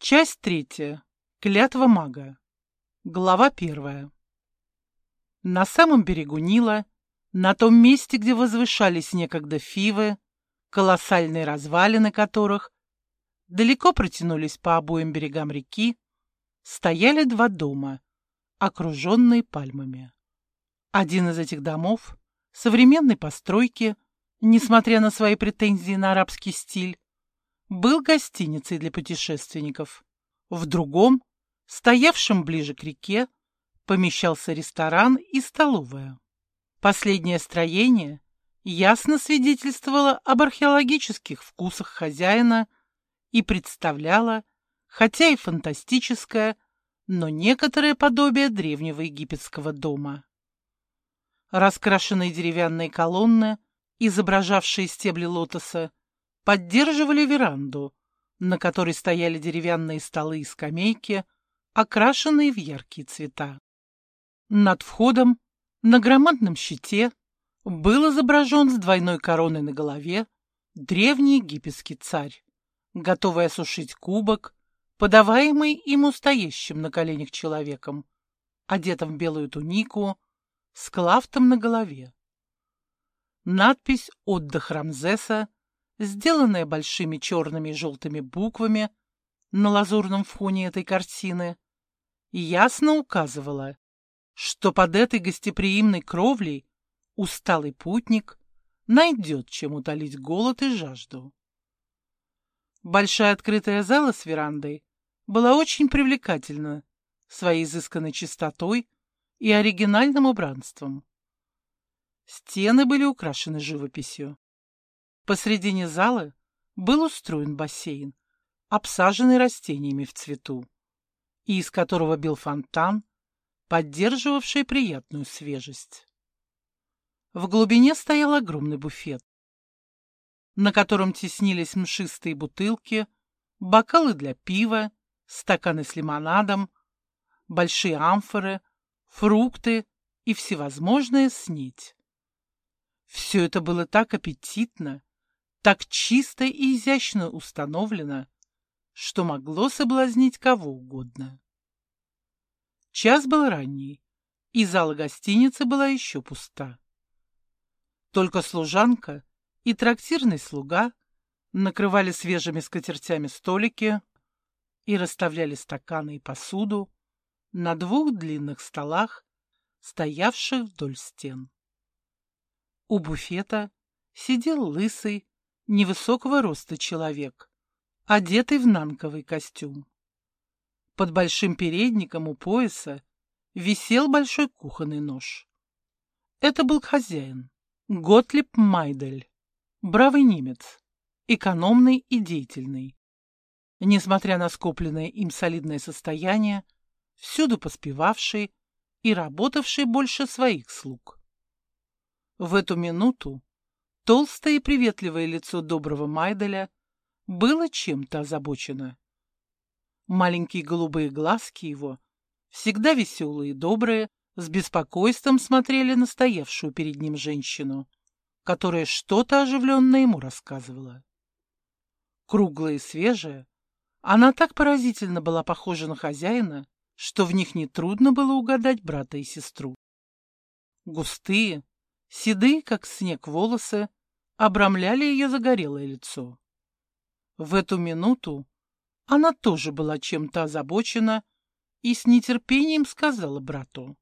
Часть третья. Клятва мага. Глава первая. На самом берегу Нила, на том месте, где возвышались некогда Фивы, колоссальные развалины которых далеко протянулись по обоим берегам реки, стояли два дома, окруженные пальмами. Один из этих домов, современной постройки, несмотря на свои претензии на арабский стиль, был гостиницей для путешественников. В другом, стоявшем ближе к реке, помещался ресторан и столовая. Последнее строение ясно свидетельствовало об археологических вкусах хозяина и представляло, хотя и фантастическое, но некоторое подобие древнего египетского дома. Раскрашенные деревянные колонны, изображавшие стебли лотоса, поддерживали веранду, на которой стояли деревянные столы и скамейки, окрашенные в яркие цвета. Над входом, на громадном щите, был изображен с двойной короной на голове древний египетский царь, готовый осушить кубок, подаваемый ему стоящим на коленях человеком, одетым в белую тунику, с клафтом на голове. Надпись «Отдых Рамзеса», сделанная большими черными и желтыми буквами на лазурном фоне этой картины, ясно указывала, что под этой гостеприимной кровлей усталый путник найдет, чем утолить голод и жажду. Большая открытая зала с верандой была очень привлекательна своей изысканной чистотой и оригинальным убранством. Стены были украшены живописью. Посредине зала был устроен бассейн, обсаженный растениями в цвету, и из которого бил фонтан, поддерживавший приятную свежесть. В глубине стоял огромный буфет, на котором теснились мшистые бутылки, бокалы для пива, стаканы с лимонадом, большие амфоры, фрукты и всевозможная снеть. Все это было так аппетитно, так чисто и изящно установлено, что могло соблазнить кого угодно. Час был ранний, и зала гостиницы была еще пуста. Только служанка и трактирный слуга накрывали свежими скатертями столики и расставляли стаканы и посуду на двух длинных столах, стоявших вдоль стен. У буфета сидел лысый, невысокого роста человек, одетый в нанковый костюм. Под большим передником у пояса висел большой кухонный нож. Это был хозяин, Готлиб Майдель, бравый немец, экономный и деятельный. Несмотря на скопленное им солидное состояние, всюду поспевавший и работавший больше своих слуг. В эту минуту толстое и приветливое лицо доброго Майделя было чем-то озабочено. Маленькие голубые глазки его, всегда веселые и добрые, с беспокойством смотрели на стоявшую перед ним женщину, которая что-то оживленно ему рассказывала. Круглая и свежая, она так поразительно была похожа на хозяина, что в них нетрудно было угадать брата и сестру. Густые, седые, как снег, волосы обрамляли ее загорелое лицо. В эту минуту она тоже была чем-то озабочена и с нетерпением сказала брату: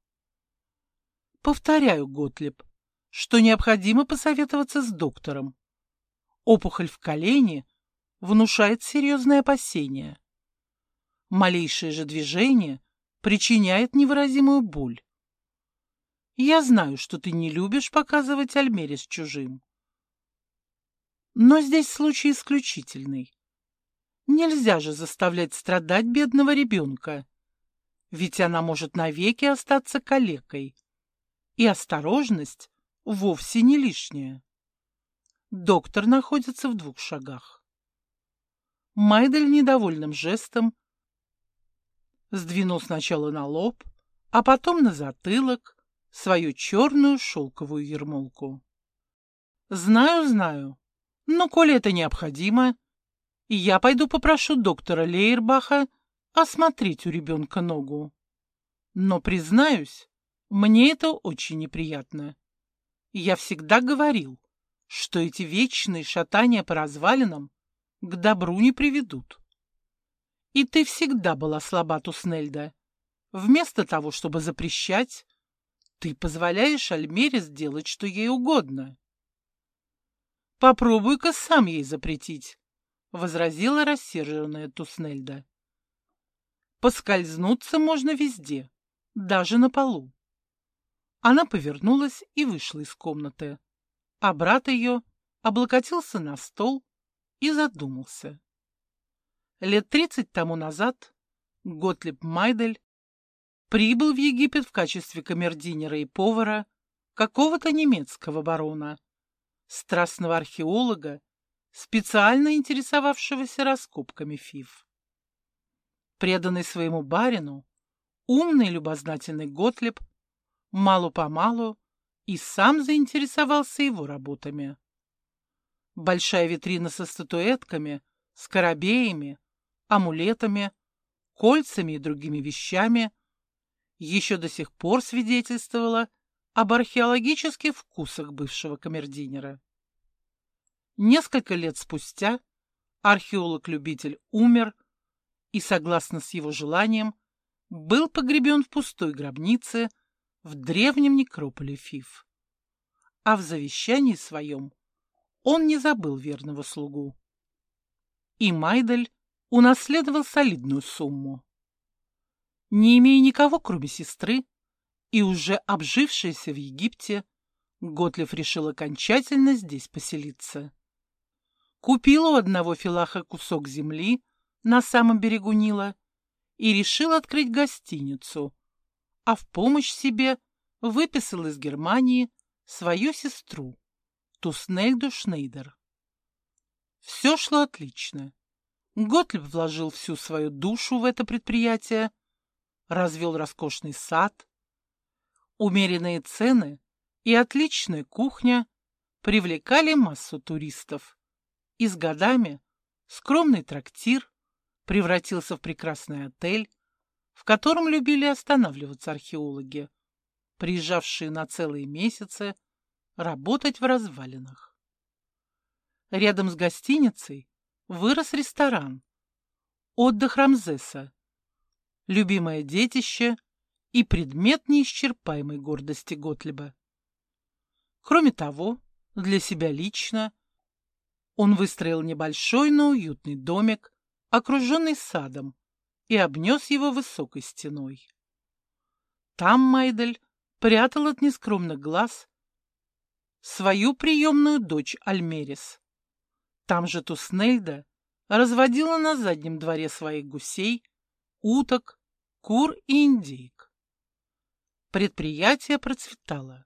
«Повторяю, Готлиб, что необходимо посоветоваться с доктором. Опухоль в колене внушает серьезные опасения. Малейшее же движение причиняет невыразимую боль. Я знаю, что ты не любишь показывать Альмере с чужим. Но здесь случай исключительный. Нельзя же заставлять страдать бедного ребенка, ведь она может навеки остаться калекой. И осторожность вовсе не лишняя. Доктор находится в 2 шагах. Майдель недовольным жестом сдвинул сначала на лоб, а потом на затылок свою черную шелковую ермолку. «Знаю, знаю, но коли это необходимо, и я пойду попрошу доктора Лейербаха осмотреть у ребенка ногу. Но, признаюсь, мне это очень неприятно. Я всегда говорил, что эти вечные шатания по развалинам к добру не приведут. И ты всегда была слаба, Туснельда. Вместо того, чтобы запрещать, ты позволяешь Альмере сделать, что ей угодно. Попробуй-ка сам ей запретить, — возразила рассерженная Туснельда. Поскользнуться можно везде, даже на полу. Она повернулась и вышла из комнаты, а брат ее облокотился на стол и задумался. Лет 30 тому назад Готлиб Майдель прибыл в Египет в качестве камердинера и повара какого-то немецкого барона, страстного археолога, специально интересовавшегося раскопками Фив. Преданный своему барину, умный и любознательный Готлиб мало-помалу и сам заинтересовался его работами. Большая витрина со статуэтками, скоробеями, амулетами, кольцами и другими вещами еще до сих пор свидетельствовала об археологических вкусах бывшего камердинера. Несколько лет спустя археолог-любитель умер и, согласно с его желанием, был погребен в пустой гробнице в древнем некрополе Фив. А в завещании своем он не забыл верного слугу. И Майдель унаследовал солидную сумму. Не имея никого, кроме сестры, и уже обжившаяся в Египте, Готлиб решил окончательно здесь поселиться. Купил у одного филаха кусок земли на самом берегу Нила и решил открыть гостиницу, а в помощь себе выписал из Германии свою сестру, Туснельду Шнейдер. Все шло отлично. Готлиб вложил всю свою душу в это предприятие, развел роскошный сад. Умеренные цены и отличная кухня привлекали массу туристов, и с годами скромный трактир превратился в прекрасный отель, в котором любили останавливаться археологи, приезжавшие на целые месяцы работать в развалинах. Рядом с гостиницей вырос ресторан «Отдых Рамзеса», любимое детище и предмет неисчерпаемой гордости Готлиба. Кроме того, для себя лично он выстроил небольшой, но уютный домик, окруженный садом, и обнес его высокой стеной. Там Майдель прятал от нескромных глаз свою приемную дочь Альмерис. Там же Туснельда разводила на заднем дворе своих гусей, уток, кур и индейк. Предприятие процветало.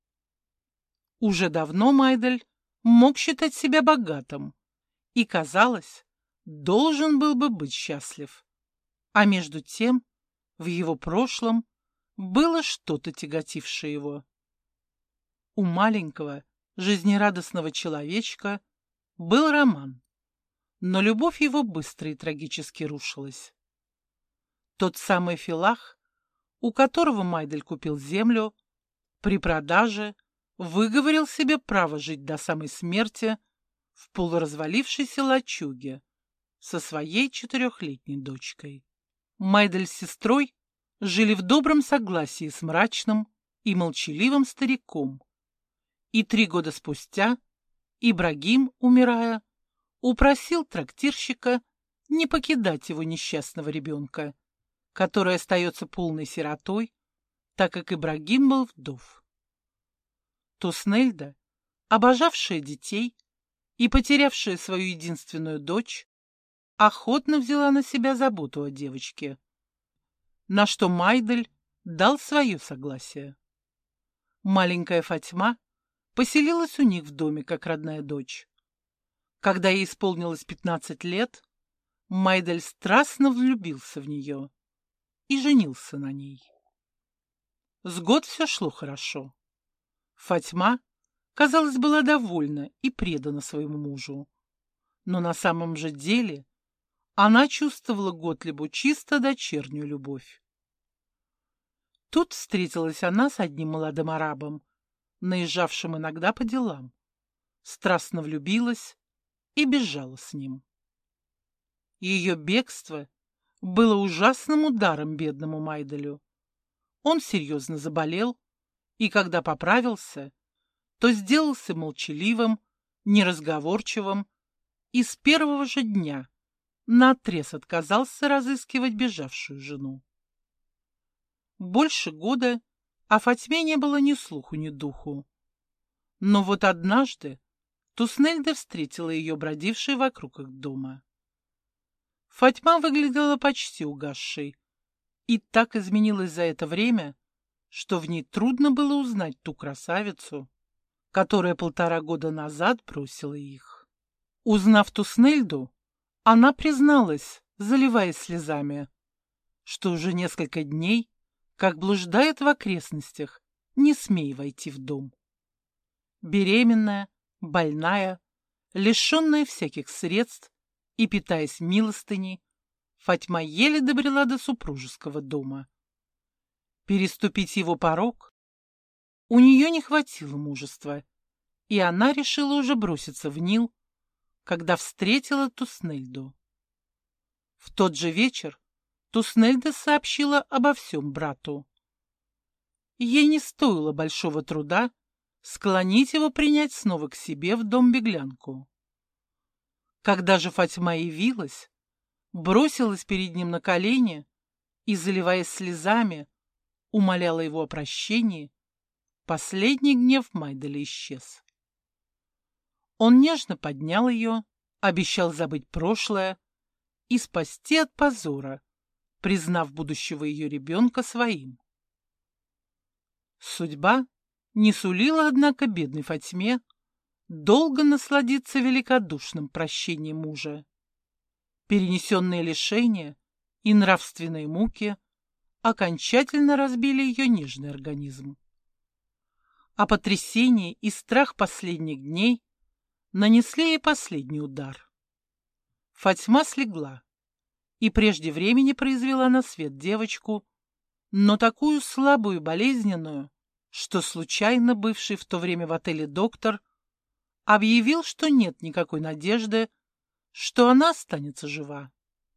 Уже давно Майдель мог считать себя богатым и, казалось, должен был бы быть счастлив. А между тем в его прошлом было что-то тяготившее его. У маленького, жизнерадостного человечка был роман, но любовь его быстро и трагически рушилась. Тот самый филах, у которого Майдель купил землю, при продаже выговорил себе право жить до самой смерти в полуразвалившейся лачуге со своей 4-летней дочкой. Майдель с сестрой жили в добром согласии с мрачным и молчаливым стариком, и 3 года спустя Ибрагим, умирая, упросил трактирщика не покидать его несчастного ребенка, который остается полной сиротой, так как Ибрагим был вдов. Туснельда, обожавшая детей и потерявшая свою единственную дочь, охотно взяла на себя заботу о девочке, на что Майдель дал свое согласие. Маленькая Фатьма поселилась у них в доме как родная дочь. Когда ей исполнилось 15 лет, Майдель страстно влюбился в нее и женился на ней. С год все шло хорошо. Фатьма, казалось, была довольна и предана своему мужу. но на самом же деле она чувствовала к Готлибу чисто дочернюю любовь. Тут встретилась она с одним молодым арабом, наезжавшим иногда по делам, страстно влюбилась и бежала с ним. Ее бегство было ужасным ударом бедному Майделю. Он серьезно заболел, и когда поправился, то сделался молчаливым, неразговорчивым и с первого же дня наотрез отказался разыскивать бежавшую жену. Больше года о Фатьме не было ни слуху, ни духу. Но вот однажды Туснельда встретила ее, бродившей вокруг их дома. Фатьма выглядела почти угасшей и так изменилась за это время, что в ней трудно было узнать ту красавицу, которая 1,5 года назад бросила их. Узнав Туснельду, она призналась, заливаясь слезами, что уже несколько дней, как блуждает в окрестностях, не смея войти в дом. Беременная, больная, лишенная всяких средств и питаясь милостыней, Фатьма еле добрела до супружеского дома. Переступить его порог у нее не хватило мужества, и она решила уже броситься в Нил, когда встретила Туснельду. В тот же вечер Туснельда сообщила обо всем брату. Ей не стоило большого труда склонить его принять снова к себе в дом беглянку. Когда же Фатьма явилась, бросилась перед ним на колени и, заливаясь слезами, умоляла его о прощении, последний гнев Майделя исчез. Он нежно поднял ее, обещал забыть прошлое и спасти от позора, признав будущего ее ребенка своим. Судьба не сулила, однако, бедной Фатьме долго насладиться великодушным прощением мужа. Перенесенные лишения и нравственные муки окончательно разбили ее нежный организм. А потрясение и страх последних дней нанесли ей последний удар. Фатьма слегла и прежде времени произвела на свет девочку, но такую слабую и болезненную, что случайно бывший в то время в отеле доктор объявил, что нет никакой надежды, что она останется жива.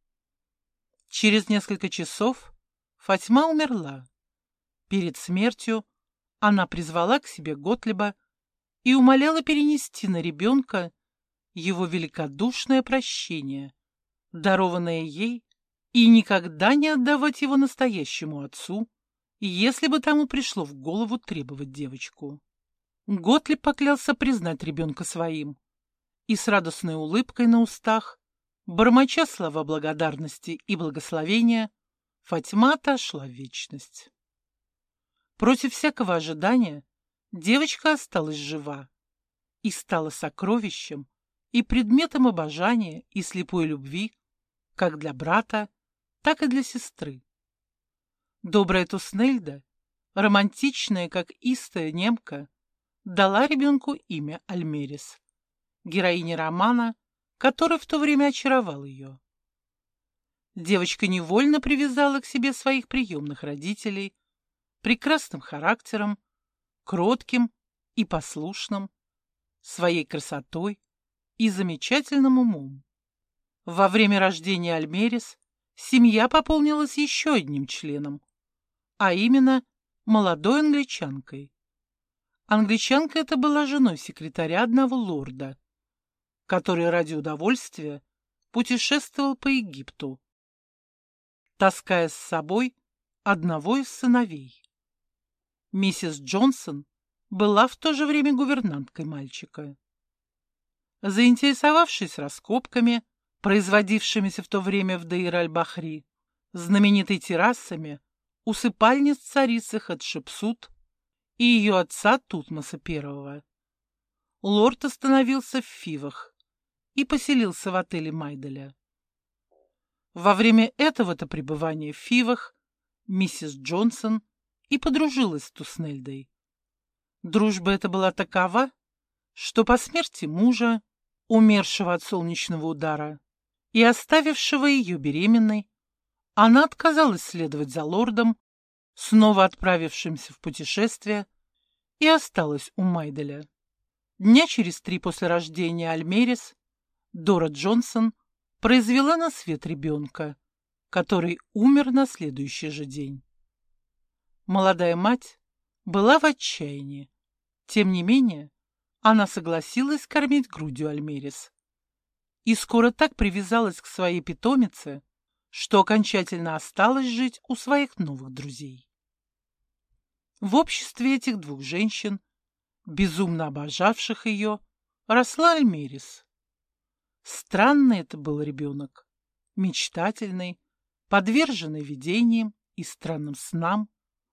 Через несколько часов Фатьма умерла. Перед смертью она призвала к себе Готлиба и умоляла перенести на ребенка его великодушное прощение, дарованное ей, и никогда не отдавать его настоящему отцу, если бы тому пришло в голову требовать девочку. Готлиб поклялся признать ребенка своим, и с радостной улыбкой на устах, бормоча слова благодарности и благословения, Фатьма отошла в вечность. Против всякого ожидания девочка осталась жива и стала сокровищем и предметом обожания и слепой любви как для брата, так и для сестры. Добрая Туснельда, романтичная, как истая немка, дала ребенку имя Альмерис, героине романа, который в то время очаровал ее. Девочка невольно привязала к себе своих приемных родителей, прекрасным характером, кротким и послушным, своей красотой и замечательным умом. Во время рождения Альмерис семья пополнилась еще одним членом, а именно молодой англичанкой. Англичанка эта была женой секретаря одного лорда, который ради удовольствия путешествовал по Египту, таская с собой одного из сыновей. Миссис Джонсон была в то же время гувернанткой мальчика. Заинтересовавшись раскопками, производившимися в то время в Дейр-аль-Бахри, знаменитой террасами, усыпальниц царицы Хатшепсут и ее отца Тутмоса I, лорд остановился в Фивах и поселился в отеле Майделя. Во время этого-то пребывания в Фивах миссис Джонсон и подружилась с Туснельдой. Дружба эта была такова, что по смерти мужа умершего от солнечного удара и оставившего ее беременной, она отказалась следовать за лордом, снова отправившимся в путешествие, и осталась у Майделя. Дня через 3 после рождения Альмерис Дора Джонсон произвела на свет ребенка, который умер на следующий же день. Молодая мать была в отчаянии. Тем не менее, она согласилась кормить грудью Альмерис и скоро так привязалась к своей питомице, что окончательно осталась жить у своих новых друзей. В обществе этих двух женщин, безумно обожавших ее, росла Альмерис. Странный это был ребенок, мечтательный, подверженный видениям и странным снам.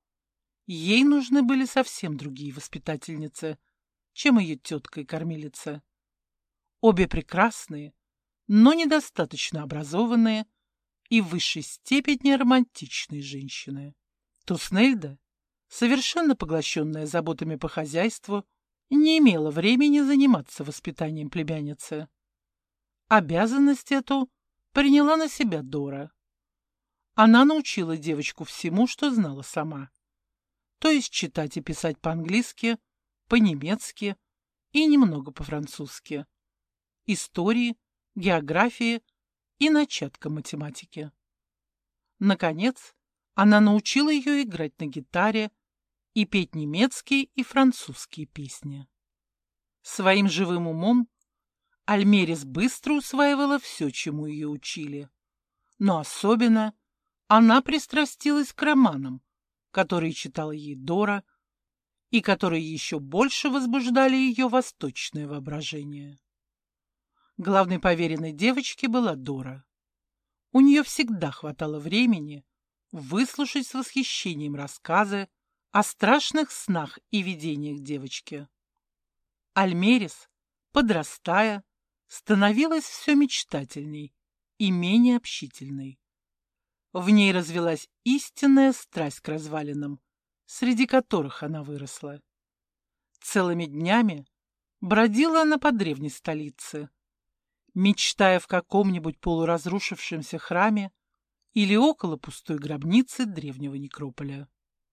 Ей нужны были совсем другие воспитательницы, чем ее тетка и кормилица. Обе прекрасные, но недостаточно образованные и в высшей степени романтичные женщины. Туснельда, совершенно поглощенная заботами по хозяйству, не имела времени заниматься воспитанием племянницы. Обязанность эту приняла на себя Дора. Она научила девочку всему, что знала сама, то есть читать и писать по-английски, по-немецки и немного по-французски, истории, географии и начаткам математики. Наконец, она научила ее играть на гитаре и петь немецкие и французские песни. Своим живым умом Альмерис быстро усваивала все, чему ее учили, но особенно она пристрастилась к романам, которые читала ей Дора и которые еще больше возбуждали ее восточное воображение. Главной поверенной девочки была Дора. У нее всегда хватало времени выслушать с восхищением рассказы о страшных снах и видениях девочки. Альмерис, подрастая, становилась все мечтательней и менее общительной. В ней развилась истинная страсть к развалинам, среди которых она выросла. Целыми днями бродила она по древней столице, мечтая в каком-нибудь полуразрушившемся храме или около пустой гробницы древнего некрополя.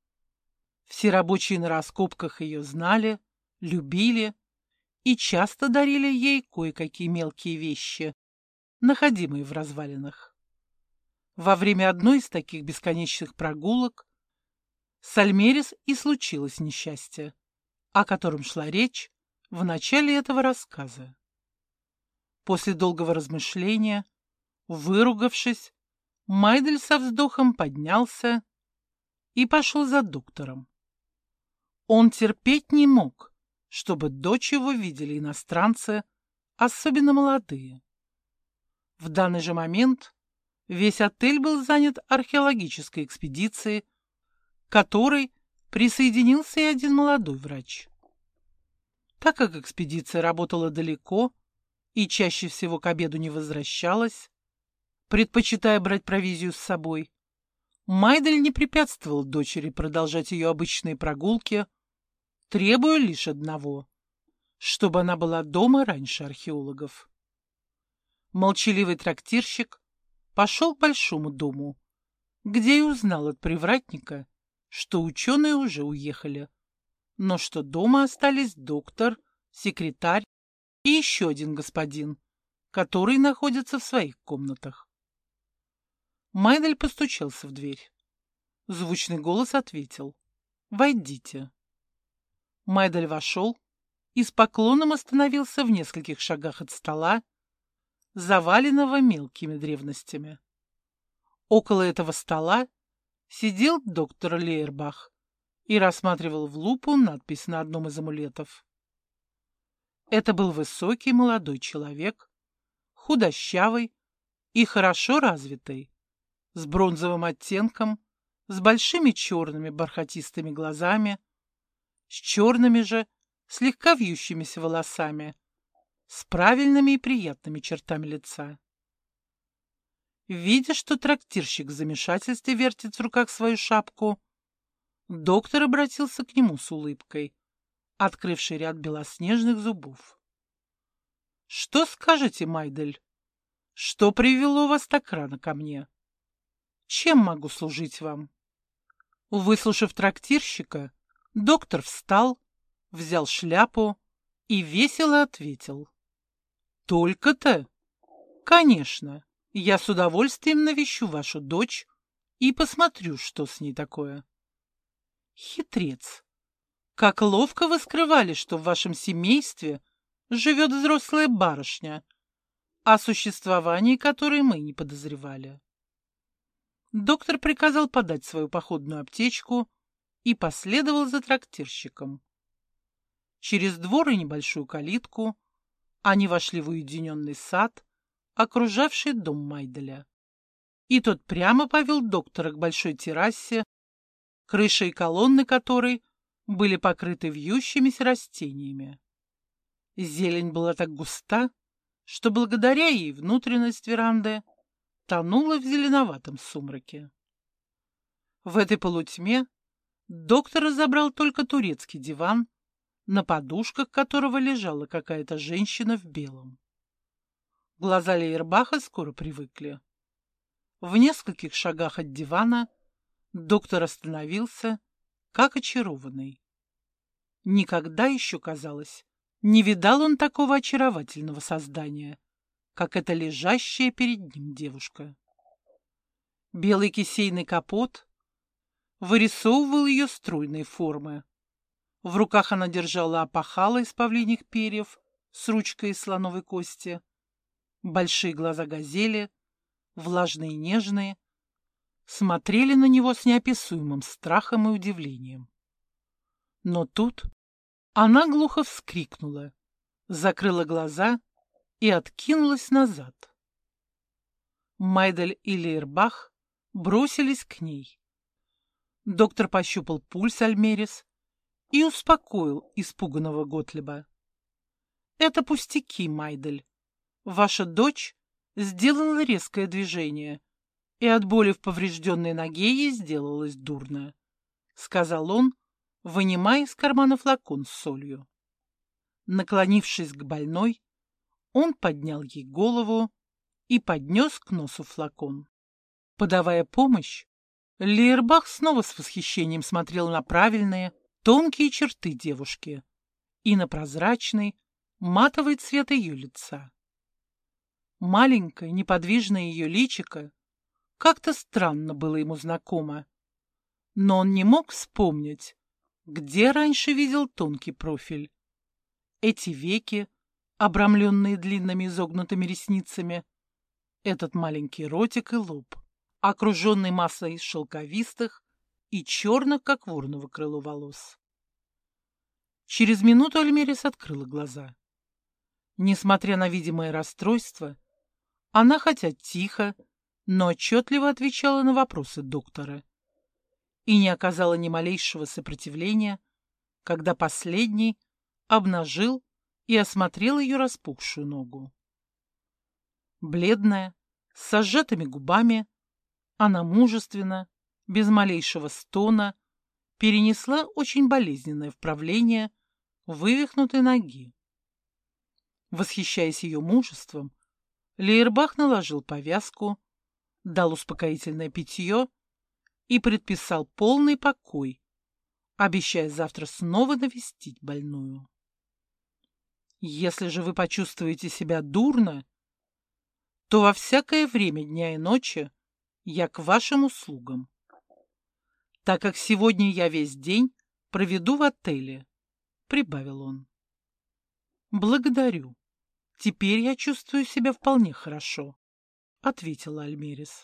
Все рабочие на раскопках ее знали, любили и часто дарили ей кое-какие мелкие вещи, находимые в развалинах. Во время одной из таких бесконечных прогулок с Альмерис и случилось несчастье, о котором шла речь в начале этого рассказа. После долгого размышления, выругавшись, Майдель со вздохом поднялся и пошел за доктором. Он терпеть не мог, чтобы дочь его видели иностранцы, особенно молодые. В данный же момент весь отель был занят археологической экспедицией, к которой присоединился и один молодой врач. Так как экспедиция работала далеко и чаще всего к обеду не возвращалась, предпочитая брать провизию с собой, Майдель не препятствовал дочери продолжать ее обычные прогулки, требуя лишь одного, чтобы она была дома раньше археологов. Молчаливый трактирщик пошел к большому дому, где и узнал от привратника, что ученые уже уехали, но что дома остались доктор, секретарь и еще один господин, который находится в своих комнатах. Майдель постучался в дверь. Звучный голос ответил: «Войдите». Майдель вошел и с поклоном остановился в нескольких шагах от стола, заваленного мелкими древностями. Около этого стола сидел доктор Лейербах и рассматривал в лупу надпись на одном из амулетов. Это был высокий молодой человек, худощавый и хорошо развитый, с бронзовым оттенком, с большими черными бархатистыми глазами, с черными же, слегка вьющимися волосами, с правильными и приятными чертами лица. Видя, что трактирщик в замешательстве вертит в руках свою шапку, доктор обратился к нему с улыбкой, открывший ряд белоснежных зубов. Что скажете, Майдель? Что привело вас так рано ко мне? Чем могу служить вам?» Выслушав трактирщика, доктор встал, взял шляпу и весело ответил: «Только-то? Конечно, я с удовольствием навещу вашу дочь и посмотрю, что с ней такое». «Хитрец! Как ловко вы скрывали, что в вашем семействе живет взрослая барышня, о существовании которой мы не подозревали». Доктор приказал подать свою походную аптечку и последовал за трактирщиком. Через двор и небольшую калитку они вошли в уединенный сад, окружавший дом Майделя. И тот прямо повел доктора к большой террасе, крыша и колонны которой были покрыты вьющимися растениями. Зелень была так густа, что благодаря ей внутренность веранды тонула в зеленоватом сумраке. В этой полутьме доктор разобрал только турецкий диван, на подушках которого лежала какая-то женщина в белом. Глаза Лейербаха скоро привыкли. В нескольких шагах от дивана доктор остановился, как очарованный. Никогда еще, казалось, не видал он такого очаровательного создания, как эта лежащая перед ним девушка. Белый кисейный капот вырисовывал ее стройные формы. В руках она держала опахало из павлиньих перьев с ручкой из слоновой кости. Большие глаза газели, влажные и нежные, смотрели на него с неописуемым страхом и удивлением. Но тут она глухо вскрикнула, закрыла глаза и откинулась назад. Майдель и Лейербах бросились к ней. Доктор пощупал пульс Альмерис и успокоил испуганного Готлиба. «Это пустяки, Майдель. Ваша дочь сделала резкое движение, и от боли в поврежденной ноге ей сделалось дурно», — сказал он, вынимая из кармана флакон с солью. Наклонившись к больной, он поднял ей голову и поднес к носу флакон. Подавая помощь, Лейербах снова с восхищением смотрел на правильные, тонкие черты девушки и на прозрачный, матовый цвет ее лица. Маленькое, неподвижное ее личико как-то странно было ему знакомо, но он не мог вспомнить, где раньше видел тонкий профиль. Эти веки, обрамленные длинными изогнутыми ресницами, этот маленький ротик и лоб, окруженный массой шелковистых и черных, как вороново крыло, волос. Через минуту Альмерис открыла глаза. Несмотря на видимое расстройство, она хотя тихо, но отчетливо отвечала на вопросы доктора и не оказала ни малейшего сопротивления, когда последний обнажил и осмотрел ее распухшую ногу. Бледная, с сжатыми губами, она мужественно, без малейшего стона, перенесла очень болезненное вправление вывихнутой ноги. Восхищаясь ее мужеством, Лейербах наложил повязку, дал успокоительное питье и предписал полный покой, обещая завтра снова навестить больную. «Если же вы почувствуете себя дурно, то во всякое время дня и ночи я к вашим услугам, так как сегодня я весь день проведу в отеле», — прибавил он. «Благодарю. Теперь я чувствую себя вполне хорошо», — ответила Альмерис.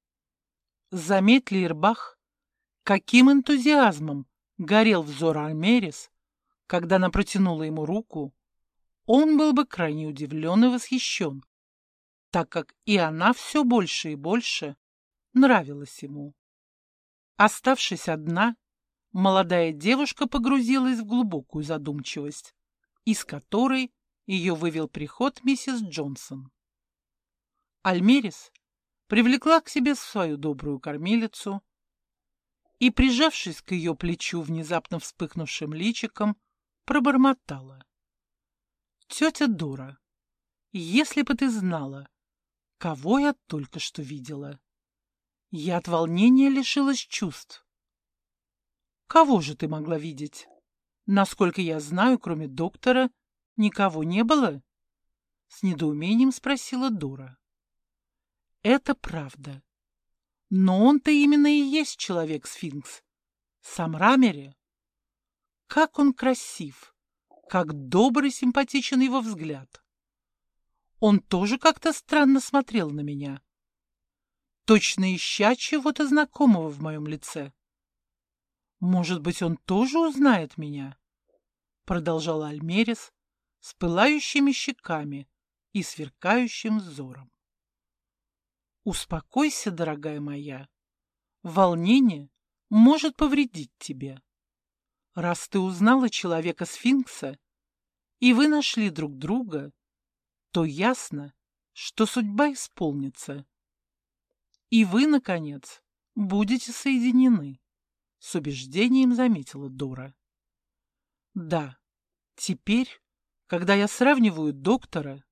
Заметь, Лейербах, каким энтузиазмом горел взор Альмерис, когда она протянула ему руку, он был бы крайне удивлен и восхищен, так как и она все больше и больше нравилась ему. Оставшись одна, молодая девушка погрузилась в глубокую задумчивость, из которой ее вывел приход миссис Джонсон. Альмерис привлекла к себе свою добрую кормилицу и, прижавшись к ее плечу внезапно вспыхнувшим личиком, пробормотала: «Тетя Дора, если бы ты знала, кого я только что видела. Я от волнения лишилась чувств. Кого же ты могла видеть? Насколько я знаю, кроме доктора, никого не было? С недоумением спросила Дора. Это правда. Но он-то именно и есть человек-сфинкс. Сам Рамери. Как он красив, как добр и симпатичен его взгляд. Он тоже как-то странно смотрел на меня. Точно ища чего-то знакомого в моем лице. Может быть, он тоже узнает меня? Продолжала Альмерис с пылающими щеками и сверкающим взором. Успокойся, дорогая моя. Волнение может повредить тебе. Раз ты узнала человека-сфинкса, и вы нашли друг друга, то ясно, что судьба исполнится. И вы, наконец, будете соединены, с убеждением заметила Дора. Да, теперь, когда я сравниваю доктора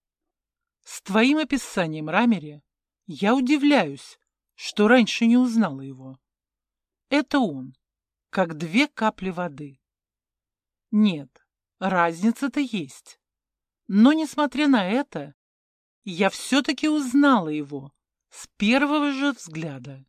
с твоим описанием Рамери, я удивляюсь, что раньше не узнала его. Это он, как две капли воды. Нет, разница-то есть. Но, несмотря на это, я все-таки узнала его с первого же взгляда.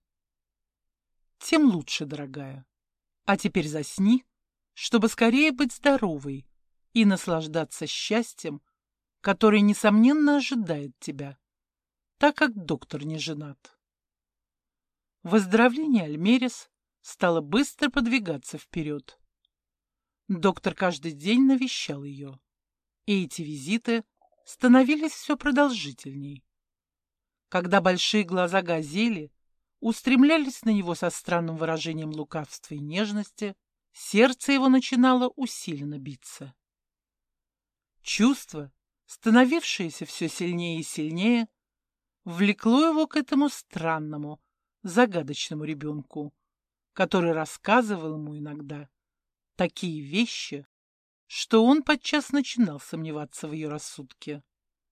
Тем лучше, дорогая. А теперь засни, чтобы скорее быть здоровой и наслаждаться счастьем, которое, несомненно, ожидает тебя, так как доктор не женат. Выздоровление Альмерис стало быстро подвигаться вперед. Доктор каждый день навещал ее, и эти визиты становились все продолжительней. Когда большие глаза Газели устремлялись на него со странным выражением лукавства и нежности, сердце его начинало усиленно биться. Чувство, становившееся все сильнее и сильнее, влекло его к этому странному, загадочному ребенку, который рассказывал ему иногда такие вещи, что он подчас начинал сомневаться в ее рассудке.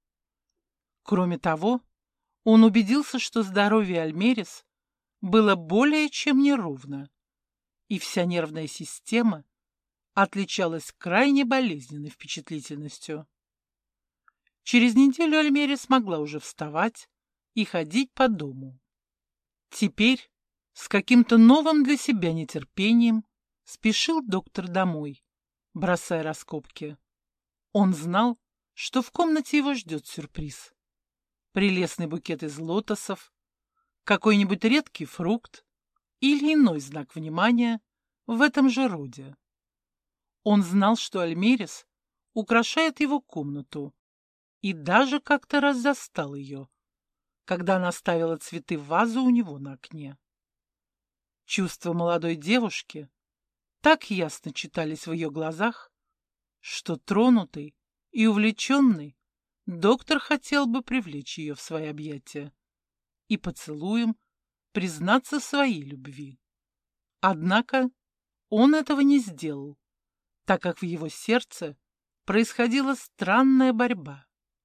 Кроме того, он убедился, что здоровье Альмерис было более чем неровно, и вся нервная система отличалась крайне болезненной впечатлительностью. Через неделю Альмерис смогла уже вставать и ходить по дому. Теперь, с каким-то новым для себя нетерпением, спешил доктор домой, бросая раскопки. Он знал, что в комнате его ждет сюрприз. Прелестный букет из лотосов, какой-нибудь редкий фрукт или иной знак внимания в этом же роде. Он знал, что Альмерис украшает его комнату, и даже как-то раз застал ее, когда она ставила цветы в вазу у него на окне. Чувства молодой девушки так ясно читались в ее глазах, что тронутый и увлеченный доктор хотел бы привлечь ее в свои объятия и поцелуем признаться в своей любви. Однако он этого не сделал, так как в его сердце происходила странная борьба.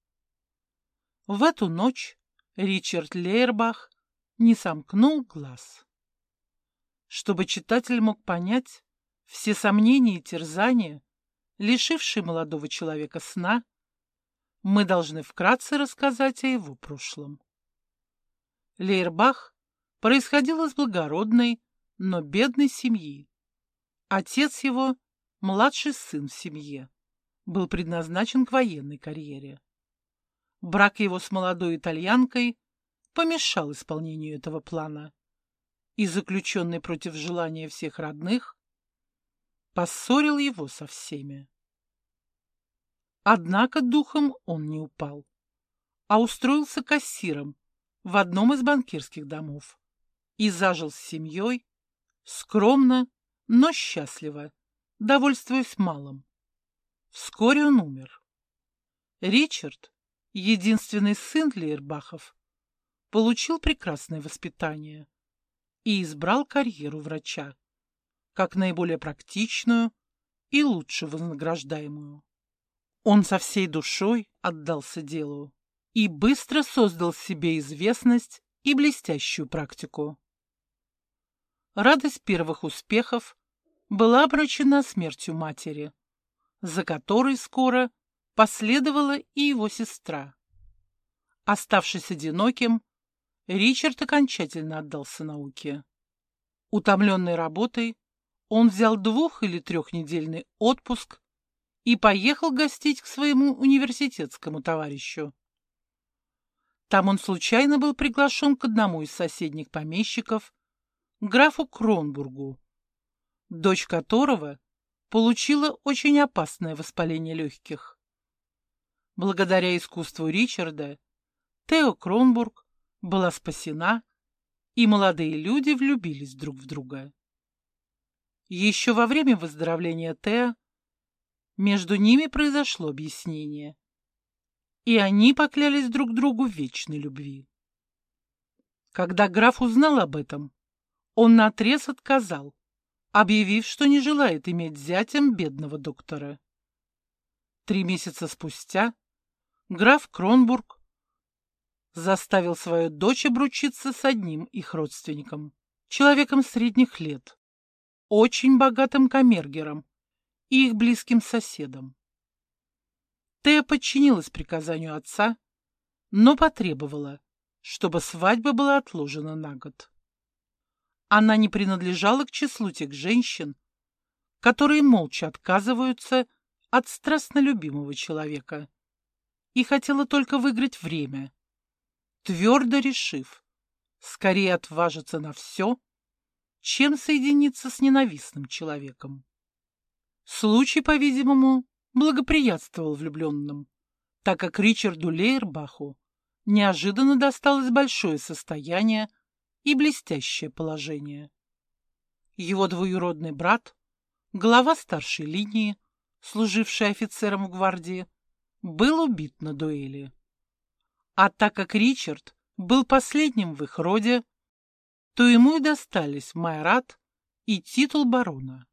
В эту ночь Ричард Лейербах не сомкнул глаз. Чтобы читатель мог понять все сомнения и терзания, лишившие молодого человека сна, мы должны вкратце рассказать о его прошлом. Лейербах происходил из благородной, но бедной семьи. Отец его, младший сын в семье, был предназначен к военной карьере. Брак его с молодой итальянкой помешал исполнению этого плана, и заключенный против желания всех родных поссорил его со всеми. Однако духом он не упал, а устроился кассиром в одном из банкирских домов и зажил с семьей скромно, но счастливо, довольствуясь малым. Вскоре он умер. Ричард, единственный сын Лейербахов, получил прекрасное воспитание и избрал карьеру врача как наиболее практичную и лучше вознаграждаемую. Он со всей душой отдался делу и быстро создал себе известность и блестящую практику. Радость первых успехов была обречена смертью матери, за которой скоро последовала и его сестра. Оставшись одиноким, Ричард окончательно отдался науке. Утомленный работой, он взял 2- или 3-недельный отпуск и поехал гостить к своему университетскому товарищу. Там он случайно был приглашен к одному из соседних помещиков, графу Кронбургу, дочь которого получила очень опасное воспаление легких. Благодаря искусству Ричарда Тео Кронбург была спасена, и молодые люди влюбились друг в друга. Еще во время выздоровления Тео между ними произошло объяснение, и они поклялись друг другу в вечной любви. Когда граф узнал об этом, он наотрез отказал, объявив, что не желает иметь зятем бедного доктора. 3 месяца спустя граф Кронбург заставил свою дочь обручиться с одним их родственником, человеком средних лет, очень богатым камергером и их близким соседом. Тея подчинилась приказанию отца, но потребовала, чтобы свадьба была отложена на год. Она не принадлежала к числу тех женщин, которые молча отказываются от страстно любимого человека, и хотела только выиграть время, твердо решив скорее отважиться на все, чем соединиться с ненавистным человеком. Случай, по-видимому, благоприятствовал влюбленным, так как Ричарду Лейербаху неожиданно досталось большое состояние и блестящее положение. Его двоюродный брат, глава старшей линии, служивший офицером в гвардии, был убит на дуэли. А так как Ричард был последним в их роде, то ему и достались майорат и титул барона.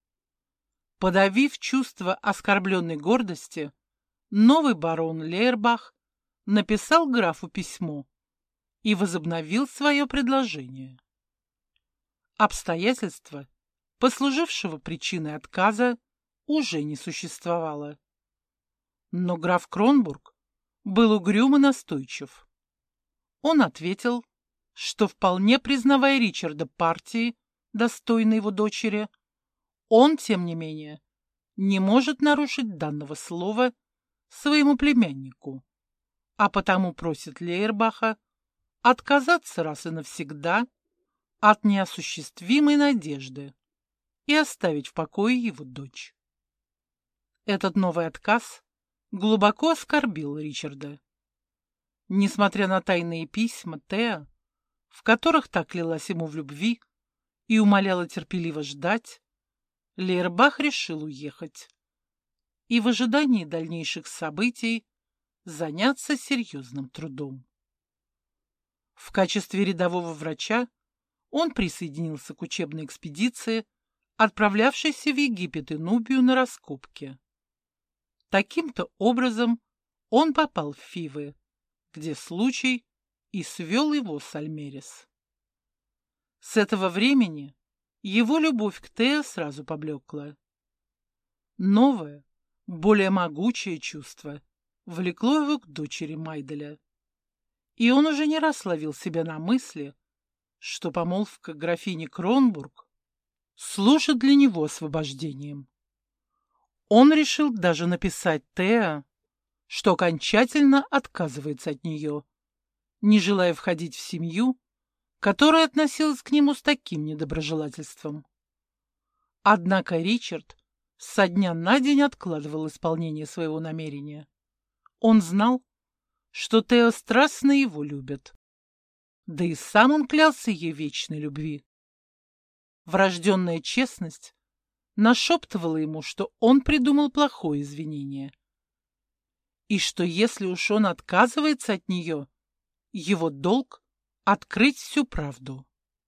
Подавив чувство оскорбленной гордости, новый барон Лейербах написал графу письмо и возобновил свое предложение. Обстоятельства, послужившего причиной отказа, уже не существовало. Но граф Кронбург был угрюм и настойчив. Он ответил, что, вполне признавая Ричарда партии, достойной его дочери, он, тем не менее, не может нарушить данного слова своему племяннику, а потому просит Лейербаха отказаться раз и навсегда от неосуществимой надежды и оставить в покое его дочь. Этот новый отказ глубоко оскорбил Ричарда. Несмотря на тайные письма Тео, в которых так клялась ему в любви и умоляла терпеливо ждать, Лейербах решил уехать и в ожидании дальнейших событий заняться серьезным трудом. В качестве рядового врача он присоединился к учебной экспедиции, отправлявшейся в Египет и Нубию на раскопки. Таким-то образом он попал в Фивы, где случай и свел его с Альмерис. С этого времени его любовь к Тео сразу поблекла. Новое, более могучее чувство влекло его к дочери Майделя, и он уже не раз ловил себя на мысли, что помолвка графини Кронбург служит для него освобождением. Он решил даже написать Тео, что окончательно отказывается от нее, не желая входить в семью, которая относилась к нему с таким недоброжелательством. Однако Ричард со дня на день откладывал исполнение своего намерения. Он знал, что Тео страстно его любит, да и сам он клялся ей вечной любви. Врожденная честность нашептывала ему, что он придумал плохое извинение, и что если уж он отказывается от нее, его долг — открыть всю правду.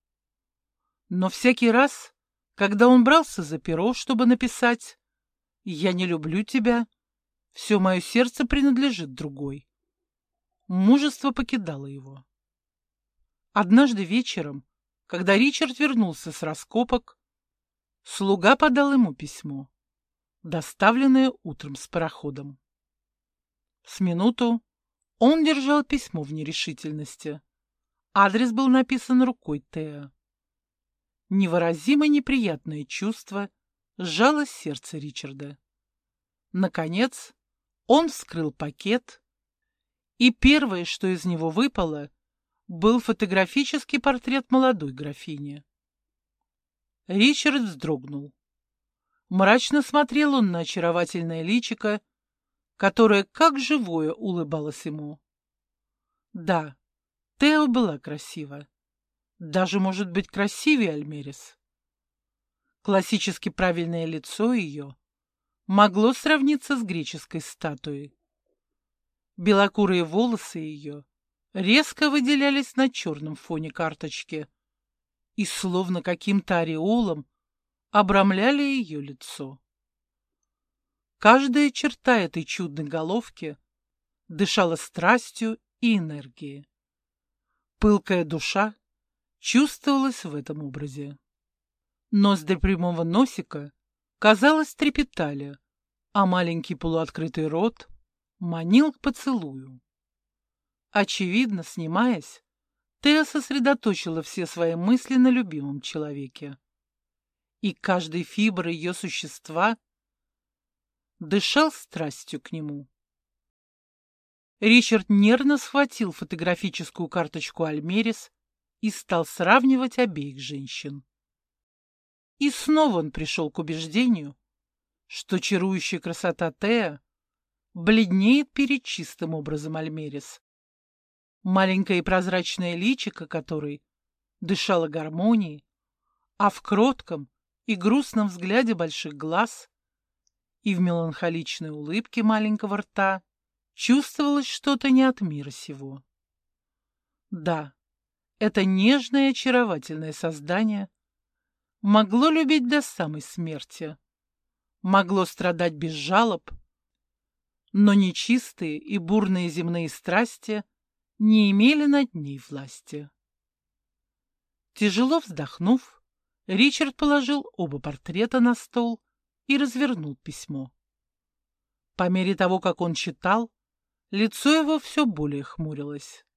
Но всякий раз, когда он брался за перо, чтобы написать «Я не люблю тебя», Все мое сердце принадлежит другой. Мужество покидало его. Однажды вечером, когда Ричард вернулся с раскопок, слуга подал ему письмо, доставленное утром с пароходом. С минуту он держал письмо в нерешительности. Адрес был написан рукой Тео. Невыразимо неприятное чувство сжало сердце Ричарда. Наконец, он вскрыл пакет, и первое, что из него выпало, был фотографический портрет молодой графини. Ричард вздрогнул. Мрачно смотрел он на очаровательное личико, которое, как живое, улыбалось ему. Да, Тео была красива. Даже, может быть, красивее Альмерис. Классически правильное лицо ее могло сравниться с греческой статуей. Белокурые волосы ее резко выделялись на черном фоне карточки и словно каким-то ореолом обрамляли ее лицо. Каждая черта этой чудной головки дышала страстью и энергией. Пылкая душа чувствовалась в этом образе. Ноздри прямого носика, казалось, трепетали, а маленький полуоткрытый рот манил к поцелую. Очевидно, снимаясь, Тео сосредоточила все свои мысли на любимом человеке. И каждый фибр ее существа дышал страстью к нему. Ричард нервно схватил фотографическую карточку Альмерис и стал сравнивать обеих женщин. И снова он пришел к убеждению, что чарующая красота Тео бледнеет перед чистым образом Альмерис. Маленькое и прозрачное личико которой дышало гармонией, а в кротком и грустном взгляде больших глаз и в меланхоличной улыбке маленького рта чувствовалось что-то не от мира сего. Да, это нежное и очаровательное создание могло любить до самой смерти, могло страдать без жалоб, но нечистые и бурные земные страсти не имели над ней власти. Тяжело вздохнув, Ричард положил оба портрета на стол и развернул письмо. По мере того, как он читал, лицо его все более хмурилось.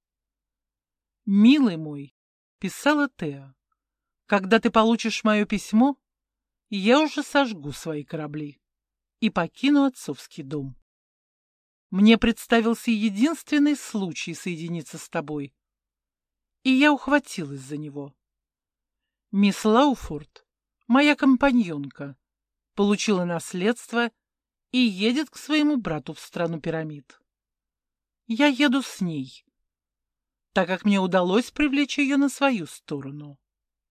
«Милый мой», — писала Тео, — «когда ты получишь мое письмо, я уже сожгу свои корабли и покину отцовский дом. Мне представился единственный случай соединиться с тобой, и я ухватилась за него. Мисс Лауфорд, моя компаньонка, получила наследство и едет к своему брату в страну пирамид. Я еду с ней, так как мне удалось привлечь ее на свою сторону.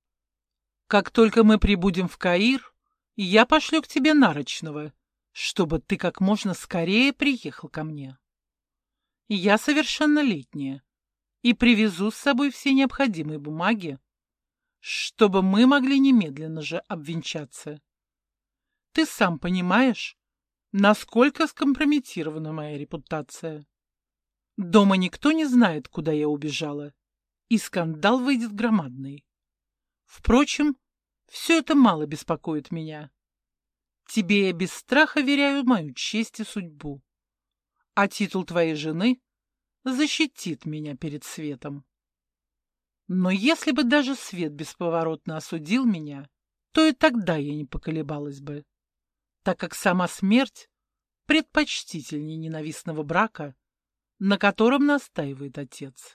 Как только мы прибудем в Каир, я пошлю к тебе нарочного, чтобы ты как можно скорее приехал ко мне. Я совершеннолетняя и привезу с собой все необходимые бумаги, чтобы мы могли немедленно же обвенчаться. Ты сам понимаешь, насколько скомпрометирована моя репутация. Дома никто не знает, куда я убежала, и скандал выйдет громадный. Впрочем, все это мало беспокоит меня. Тебе я без страха веряю мою честь и судьбу, а титул твоей жены защитит меня перед светом. Но если бы даже свет бесповоротно осудил меня, то и тогда я не поколебалась бы, так как сама смерть предпочтительнее ненавистного брака, на котором настаивает отец.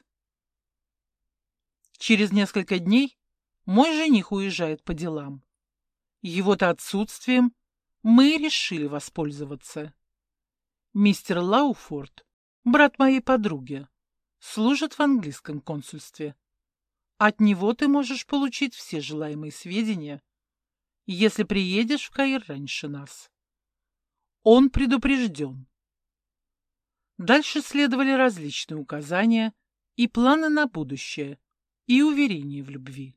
Через несколько дней мой жених уезжает по делам. Его-то отсутствием мы решили воспользоваться. Мистер Лауфорд, брат моей подруги, служит в английском консульстве. От него ты можешь получить все желаемые сведения, если приедешь в Каир раньше нас. Он предупрежден. Дальше следовали различные указания и планы на будущее, и уверения в любви.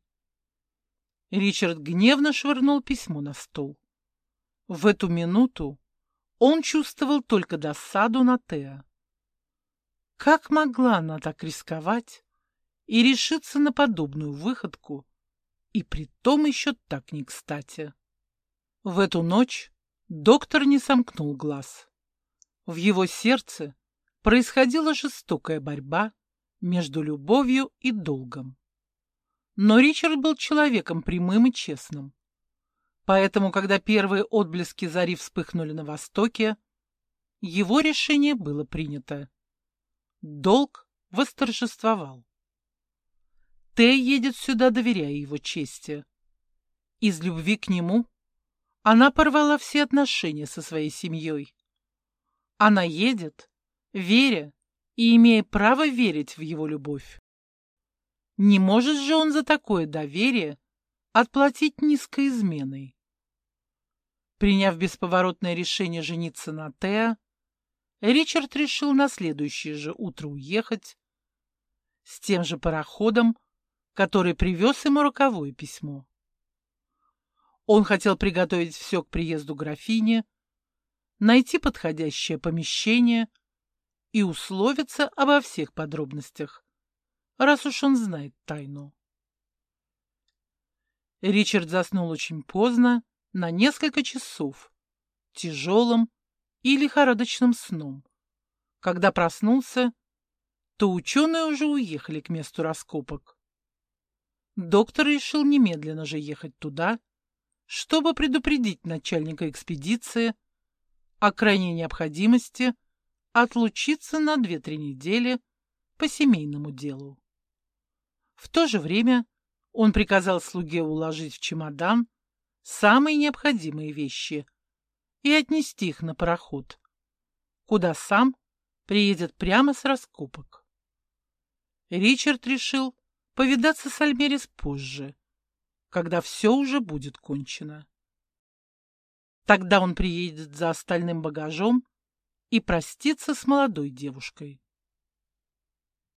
Ричард гневно швырнул письмо на стол. В эту минуту Он чувствовал только досаду на Теа. Как могла она так рисковать и решиться на подобную выходку, и притом еще так не кстати? В эту ночь доктор не сомкнул глаз. В его сердце происходила жестокая борьба между любовью и долгом. Но Ричард был человеком прямым и честным. Поэтому, когда первые отблески зари вспыхнули на востоке, его решение было принято. Долг восторжествовал. Тэй едет сюда, доверяя его чести. Из любви к нему она порвала все отношения со своей семьей. Она едет, веря и имея право верить в его любовь. Не может же он за такое доверие отплатить низкой изменой. Приняв бесповоротное решение жениться на Теа, Ричард решил на следующее же утро уехать с тем же пароходом, который привез ему роковое письмо. Он хотел приготовить все к приезду графини, найти подходящее помещение и условиться обо всех подробностях, раз уж он знает тайну. Ричард заснул очень поздно, на несколько часов, тяжелым и лихорадочным сном. Когда проснулся, то ученые уже уехали к месту раскопок. Доктор решил немедленно же ехать туда, чтобы предупредить начальника экспедиции о крайней необходимости отлучиться на 2-3 недели по семейному делу. В то же время он приказал слуге уложить в чемодан самые необходимые вещи и отнести их на пароход, куда сам приедет прямо с раскопок. Ричард решил повидаться с Альмерис позже, когда все уже будет кончено. Тогда он приедет за остальным багажом и простится с молодой девушкой.